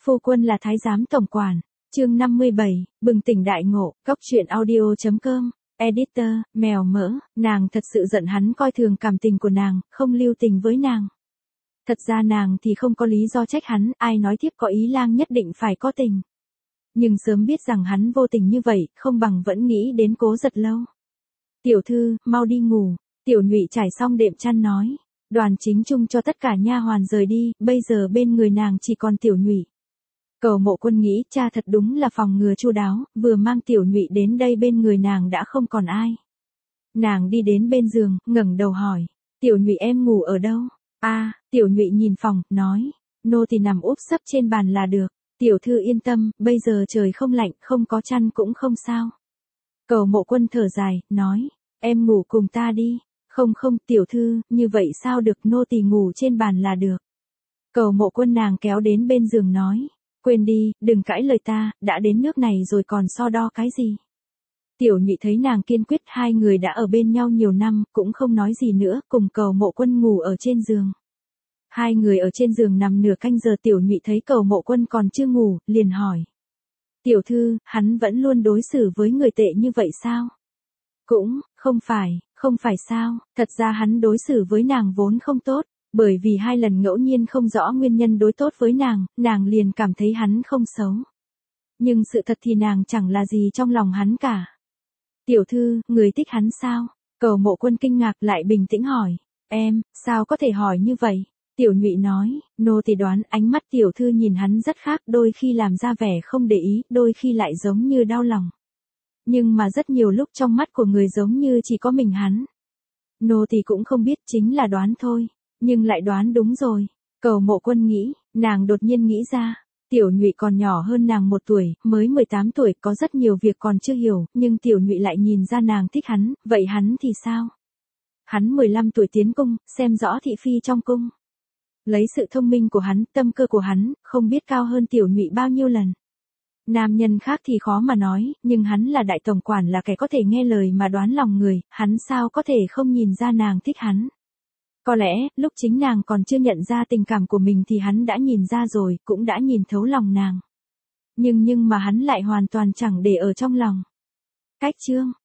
Phu quân là thái giám tổng quản. Chương 57, bừng tỉnh đại ngộ, Cóc truyện audio.com. Editor, mèo mỡ, nàng thật sự giận hắn coi thường cảm tình của nàng, không lưu tình với nàng. Thật ra nàng thì không có lý do trách hắn, ai nói thiếp có ý lang nhất định phải có tình. Nhưng sớm biết rằng hắn vô tình như vậy, không bằng vẫn nghĩ đến Cố Giật Lâu. Tiểu thư, mau đi ngủ. Tiểu Nhụy trải xong đệm chăn nói. Đoàn Chính Trung cho tất cả nha hoàn rời đi, bây giờ bên người nàng chỉ còn Tiểu Nhụy. Cầu Mộ Quân nghĩ cha thật đúng là phòng ngừa chu đáo, vừa mang Tiểu Nhụy đến đây bên người nàng đã không còn ai. Nàng đi đến bên giường, ngẩng đầu hỏi, Tiểu Nhụy em ngủ ở đâu? Tiểu Nhụy nhìn phòng, nói, nô thì nằm úp sấp trên bàn là được. Tiểu thư yên tâm, bây giờ trời không lạnh, không có chăn cũng không sao. Cầu Mộ Quân thở dài, nói, em ngủ cùng ta đi. Không tiểu thư, như vậy sao được, nô tỳ ngủ trên bàn là được. Cầu Mộ Quân nàng kéo đến bên giường nói, quên đi, đừng cãi lời ta, đã đến nước này rồi còn so đo cái gì. Tiểu Nhụy thấy nàng kiên quyết, hai người đã ở bên nhau nhiều năm, cũng không nói gì nữa, cùng Cầu Mộ Quân ngủ ở trên giường. Hai người ở trên giường nằm nửa canh giờ, Tiểu Nhụy thấy Cầu Mộ Quân còn chưa ngủ, liền hỏi. Tiểu thư, hắn vẫn luôn đối xử với người tệ như vậy sao? Cũng, không phải sao, thật ra hắn đối xử với nàng vốn không tốt, bởi vì hai lần ngẫu nhiên không rõ nguyên nhân đối tốt với nàng liền cảm thấy hắn không xấu. Nhưng sự thật thì nàng chẳng là gì trong lòng hắn cả. Tiểu thư, người thích hắn sao? Cầu Mộ Quân kinh ngạc lại bình tĩnh hỏi, em, sao có thể hỏi như vậy? Tiểu Nhụy nói, nô thì đoán ánh mắt tiểu thư nhìn hắn rất khác, đôi khi làm ra vẻ không để ý, đôi khi lại giống như đau lòng. Nhưng mà rất nhiều lúc trong mắt của người giống như chỉ có mình hắn. Nô thì cũng không biết, chính là đoán thôi, nhưng lại đoán đúng rồi. Cầu Mộ Quân nghĩ, nàng đột nhiên nghĩ ra, Tiểu Nhụy còn nhỏ hơn nàng 1 tuổi, mới 18 tuổi, có rất nhiều việc còn chưa hiểu, nhưng Tiểu Nhụy lại nhìn ra nàng thích hắn, vậy hắn thì sao? Hắn 15 tuổi tiến cung, xem rõ thị phi trong cung. Lấy sự thông minh của hắn, tâm cơ của hắn, không biết cao hơn Tiểu Nhụy bao nhiêu lần. Nam nhân khác thì khó mà nói, nhưng hắn là đại tổng quản, là kẻ có thể nghe lời mà đoán lòng người, hắn sao có thể không nhìn ra nàng thích hắn. Có lẽ, lúc chính nàng còn chưa nhận ra tình cảm của mình thì hắn đã nhìn ra rồi, cũng đã nhìn thấu lòng nàng. Nhưng mà hắn lại hoàn toàn chẳng để ở trong lòng. Cách chương